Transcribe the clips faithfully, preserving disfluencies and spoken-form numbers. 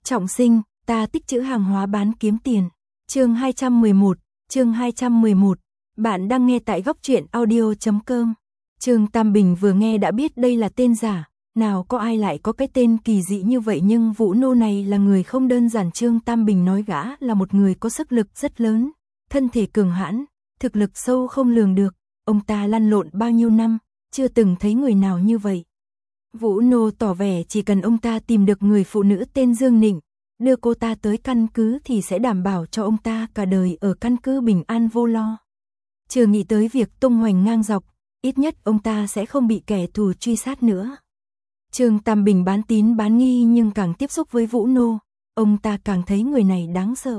Trọng sinh, ta tích trữ hàng hóa bán kiếm tiền. Chương hai trăm mười một, chương hai trăm mười một. Bạn đang nghe tại góc truyện audio chấm com. Trương Tam Bình vừa nghe đã biết đây là tên giả, nào có ai lại có cái tên kỳ dị như vậy, nhưng Vũ Nô này là người không đơn giản. Trương Tam Bình nói gã là một người có sức lực rất lớn, thân thể cường hãn, thực lực sâu không lường được, ông ta lăn lộn bao nhiêu năm, chưa từng thấy người nào như vậy. Vũ Nô tỏ vẻ chỉ cần ông ta tìm được người phụ nữ tên Dương Nịnh, đưa cô ta tới căn cứ thì sẽ đảm bảo cho ông ta cả đời ở căn cứ bình an vô lo. Chưa nghĩ tới việc tung hoành ngang dọc, ít nhất ông ta sẽ không bị kẻ thù truy sát nữa. Trương Tam Bình bán tín bán nghi, nhưng càng tiếp xúc với Vũ Nô, ông ta càng thấy người này đáng sợ.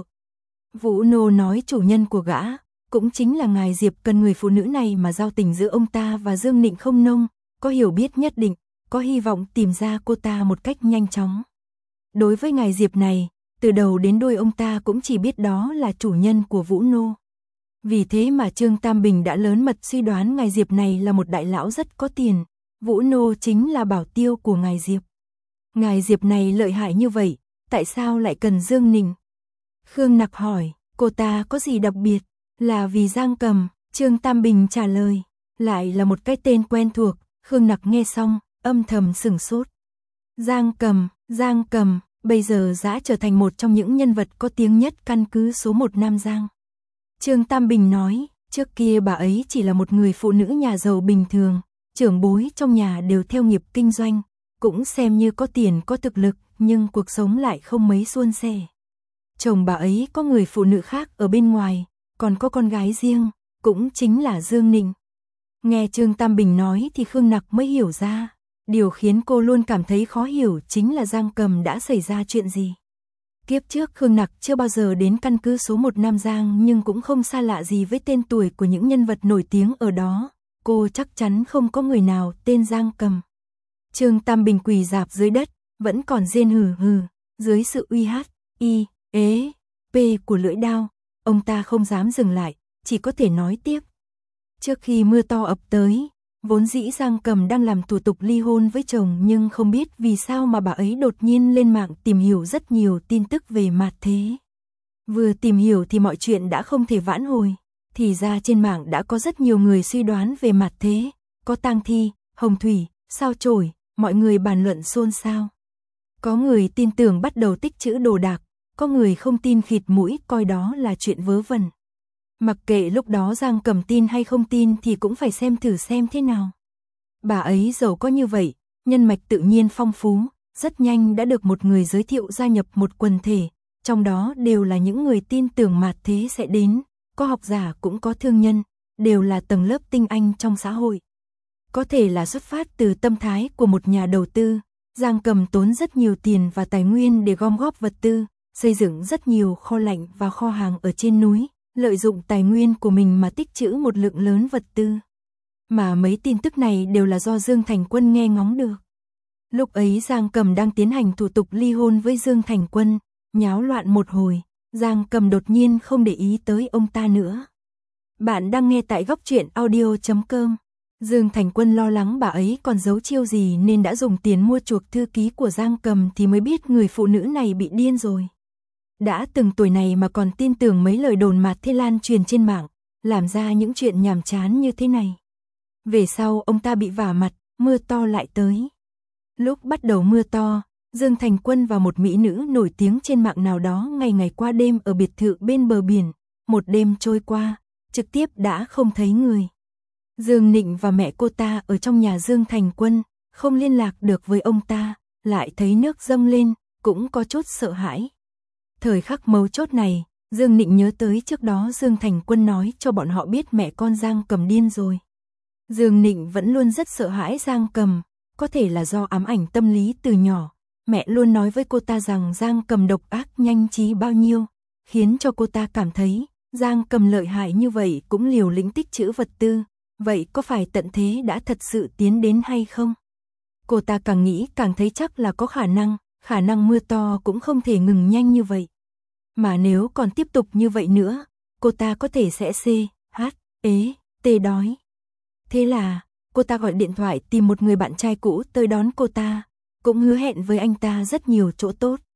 Vũ Nô nói chủ nhân của gã, cũng chính là ngài Diệp, cần người phụ nữ này mà giao tình giữa ông ta và Dương Nịnh không nông, có hiểu biết nhất định, có hy vọng tìm ra cô ta một cách nhanh chóng. Đối với ngài Diệp này, từ đầu đến đuôi ông ta cũng chỉ biết đó là chủ nhân của Vũ Nô. Vì thế mà Trương Tam Bình đã lớn mật suy đoán ngài Diệp này là một đại lão rất có tiền, Vũ Nô chính là bảo tiêu của ngài Diệp. Ngài Diệp này lợi hại như vậy, tại sao lại cần Dương Nịnh? Khương Nặc hỏi, cô ta có gì đặc biệt? Là vì Giang Cầm, Trương Tam Bình trả lời, lại là một cái tên quen thuộc. Khương Nặc nghe xong, âm thầm sửng sốt. Giang Cầm, Giang Cầm, bây giờ đã trở thành một trong những nhân vật có tiếng nhất căn cứ số một Nam Giang. Trương Tam Bình nói, trước kia bà ấy chỉ là một người phụ nữ nhà giàu bình thường, trưởng bối trong nhà đều theo nghiệp kinh doanh, cũng xem như có tiền có thực lực, nhưng cuộc sống lại không mấy suôn sẻ. Chồng bà ấy có người phụ nữ khác ở bên ngoài, còn có con gái riêng, cũng chính là Dương Nịnh. Nghe Trương Tam Bình nói thì Khương Nặc mới hiểu ra, điều khiến cô luôn cảm thấy khó hiểu chính là Giang Cầm đã xảy ra chuyện gì. Kiếp trước Khương Nặc chưa bao giờ đến căn cứ số một Nam Giang, nhưng cũng không xa lạ gì với tên tuổi của những nhân vật nổi tiếng ở đó, cô chắc chắn không có người nào tên Giang Cầm. Trương Tam Bình quỳ rạp dưới đất, vẫn còn rên hừ hừ, dưới sự uy hát, y, ế, p của lưỡi đao, ông ta không dám dừng lại, chỉ có thể nói tiếp. Trước khi mưa to ập tới, vốn dĩ Giang Cầm đang làm thủ tục ly hôn với chồng, nhưng không biết vì sao mà bà ấy đột nhiên lên mạng tìm hiểu rất nhiều tin tức về Mạt Thế. Vừa tìm hiểu thì mọi chuyện đã không thể vãn hồi, thì ra trên mạng đã có rất nhiều người suy đoán về Mạt Thế, có tang thi, hồng thủy, sao chổi, mọi người bàn luận xôn xao. Có người tin tưởng bắt đầu tích trữ đồ đạc, có người không tin khịt mũi coi đó là chuyện vớ vẩn. Mặc kệ lúc đó Giang Cầm tin hay không tin thì cũng phải xem thử xem thế nào. Bà ấy giàu có như vậy, nhân mạch tự nhiên phong phú, rất nhanh đã được một người giới thiệu gia nhập một quần thể, trong đó đều là những người tin tưởng Mạt Thế sẽ đến, có học giả cũng có thương nhân, đều là tầng lớp tinh anh trong xã hội. Có thể là xuất phát từ tâm thái của một nhà đầu tư, Giang Cầm tốn rất nhiều tiền và tài nguyên để gom góp vật tư, xây dựng rất nhiều kho lạnh và kho hàng ở trên núi, lợi dụng tài nguyên của mình mà tích trữ một lượng lớn vật tư. Mà mấy tin tức này đều là do Dương Thành Quân nghe ngóng được. Lúc ấy Giang Cầm đang tiến hành thủ tục ly hôn với Dương Thành Quân, nháo loạn một hồi, Giang Cầm đột nhiên không để ý tới ông ta nữa. Bạn đang nghe tại góc truyện audio chấm com. Dương Thành Quân lo lắng bà ấy còn giấu chiêu gì nên đã dùng tiền mua chuộc thư ký của Giang Cầm, thì mới biết người phụ nữ này bị điên rồi. Đã từng tuổi này mà còn tin tưởng mấy lời đồn Mạt Thế lan truyền trên mạng, làm ra những chuyện nhàm chán như thế này. Về sau ông ta bị vả mặt, mưa to lại tới. Lúc bắt đầu mưa to, Dương Thành Quân và một mỹ nữ nổi tiếng trên mạng nào đó ngày ngày qua đêm ở biệt thự bên bờ biển, một đêm trôi qua, trực tiếp đã không thấy người. Dương Nịnh và mẹ cô ta ở trong nhà Dương Thành Quân, không liên lạc được với ông ta, lại thấy nước dâng lên, cũng có chút sợ hãi. Thời khắc mấu chốt này, Dương Nịnh nhớ tới trước đó Dương Thành Quân nói cho bọn họ biết mẹ con Giang Cầm điên rồi. Dương Nịnh vẫn luôn rất sợ hãi Giang Cầm, có thể là do ám ảnh tâm lý từ nhỏ, mẹ luôn nói với cô ta rằng Giang Cầm độc ác nhanh trí bao nhiêu, khiến cho cô ta cảm thấy Giang Cầm lợi hại như vậy cũng liều lĩnh tích trữ vật tư, vậy có phải tận thế đã thật sự tiến đến hay không? Cô ta càng nghĩ càng thấy chắc là có khả năng, khả năng mưa to cũng không thể ngừng nhanh như vậy. Mà nếu còn tiếp tục như vậy nữa, cô ta có thể sẽ C, H, ế, T đói. Thế là, cô ta gọi điện thoại tìm một người bạn trai cũ tới đón cô ta, cũng hứa hẹn với anh ta rất nhiều chỗ tốt.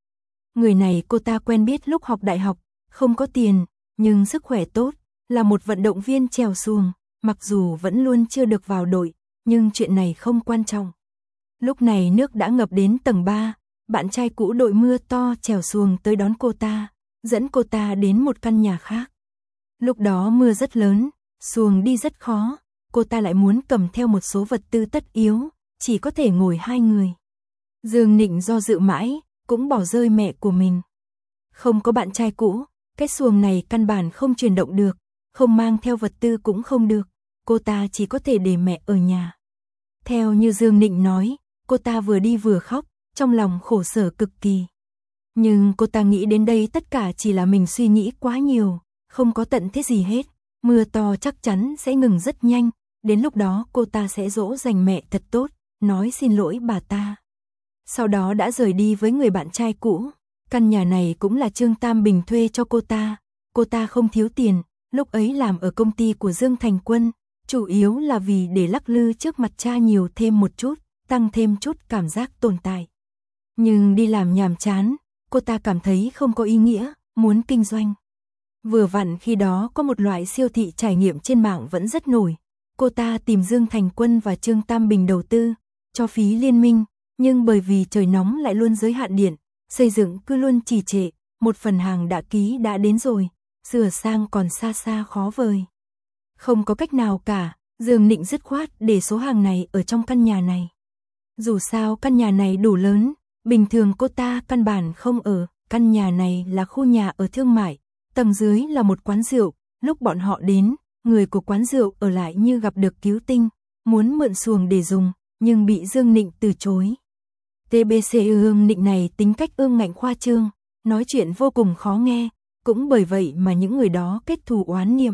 Người này cô ta quen biết lúc học đại học, không có tiền, nhưng sức khỏe tốt, là một vận động viên chèo xuồng, mặc dù vẫn luôn chưa được vào đội, nhưng chuyện này không quan trọng. Lúc này nước đã ngập đến tầng ba, bạn trai cũ đội mưa to chèo xuồng tới đón cô ta, dẫn cô ta đến một căn nhà khác. Lúc đó mưa rất lớn, xuồng đi rất khó, cô ta lại muốn cầm theo một số vật tư tất yếu, chỉ có thể ngồi hai người. Dương Nịnh do dự mãi, cũng bỏ rơi mẹ của mình. Không có bạn trai cũ, cái xuồng này căn bản không chuyển động được, không mang theo vật tư cũng không được, cô ta chỉ có thể để mẹ ở nhà. Theo như Dương Nịnh nói, cô ta vừa đi vừa khóc, trong lòng khổ sở cực kỳ. Nhưng cô ta nghĩ đến đây tất cả chỉ là mình suy nghĩ quá nhiều, không có tận thế gì hết, mưa to chắc chắn sẽ ngừng rất nhanh, đến lúc đó cô ta sẽ dỗ dành mẹ thật tốt, nói xin lỗi bà ta. Sau đó đã rời đi với người bạn trai cũ, căn nhà này cũng là Trương Tam Bình thuê cho cô ta, cô ta không thiếu tiền, lúc ấy làm ở công ty của Dương Thành Quân, chủ yếu là vì để lắc lư trước mặt cha nhiều thêm một chút, tăng thêm chút cảm giác tồn tại. Nhưng đi làm nhàm chán, cô ta cảm thấy không có ý nghĩa, muốn kinh doanh. Vừa vặn khi đó có một loại siêu thị trải nghiệm trên mạng vẫn rất nổi, cô ta tìm Dương Thành Quân và Trương Tam Bình đầu tư, cho phí liên minh, nhưng bởi vì trời nóng lại luôn giới hạn điện, xây dựng cứ luôn trì trệ, một phần hàng đã ký đã đến rồi, sửa sang còn xa xa khó vời. Không có cách nào cả, Dương Nịnh dứt khoát để số hàng này ở trong căn nhà này. Dù sao căn nhà này đủ lớn, bình thường cô ta căn bản không ở, căn nhà này là khu nhà ở thương mại, tầng dưới là một quán rượu, lúc bọn họ đến, người của quán rượu ở lại như gặp được cứu tinh, muốn mượn xuồng để dùng, nhưng bị Dương Nịnh từ chối. tê bê xê Dương Nịnh này tính cách ương ngạnh khoa trương, nói chuyện vô cùng khó nghe, cũng bởi vậy mà những người đó kết thù oán niệm.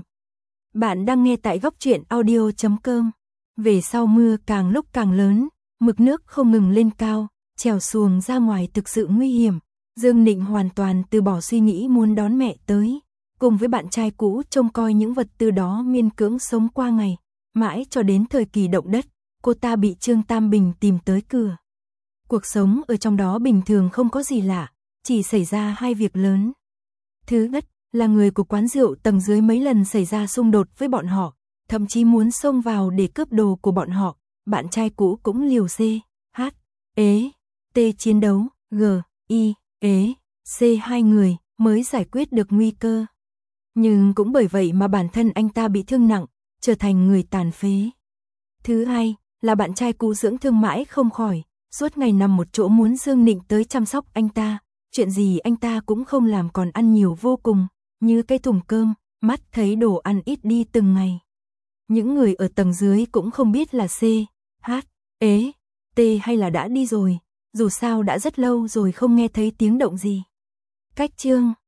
Bạn đang nghe tại góc truyện audio chấm com. Về sau mưa càng lúc càng lớn, mực nước không ngừng lên cao, chèo xuồng ra ngoài thực sự nguy hiểm. Dương Nịnh hoàn toàn từ bỏ suy nghĩ muốn đón mẹ tới, cùng với bạn trai cũ trông coi những vật tư đó miên cưỡng sống qua ngày, mãi cho đến thời kỳ động đất, cô ta bị Trương Tam Bình tìm tới cửa. Cuộc sống ở trong đó bình thường không có gì lạ, chỉ xảy ra hai việc lớn. Thứ nhất là người của quán rượu tầng dưới mấy lần xảy ra xung đột với bọn họ, thậm chí muốn xông vào để cướp đồ của bọn họ, bạn trai cũ cũng liều C, H, ế, T chiến đấu, G, I, ế, C hai người mới giải quyết được nguy cơ. Nhưng cũng bởi vậy mà bản thân anh ta bị thương nặng, trở thành người tàn phế. Thứ hai là bạn trai cũ dưỡng thương mãi không khỏi, suốt ngày nằm một chỗ muốn Dương Nịnh tới chăm sóc anh ta, chuyện gì anh ta cũng không làm còn ăn nhiều vô cùng, như cái thùng cơm, mắt thấy đồ ăn ít đi từng ngày. Những người ở tầng dưới cũng không biết là C, H, ế, T hay là đã đi rồi, dù sao đã rất lâu rồi không nghe thấy tiếng động gì. Cách chương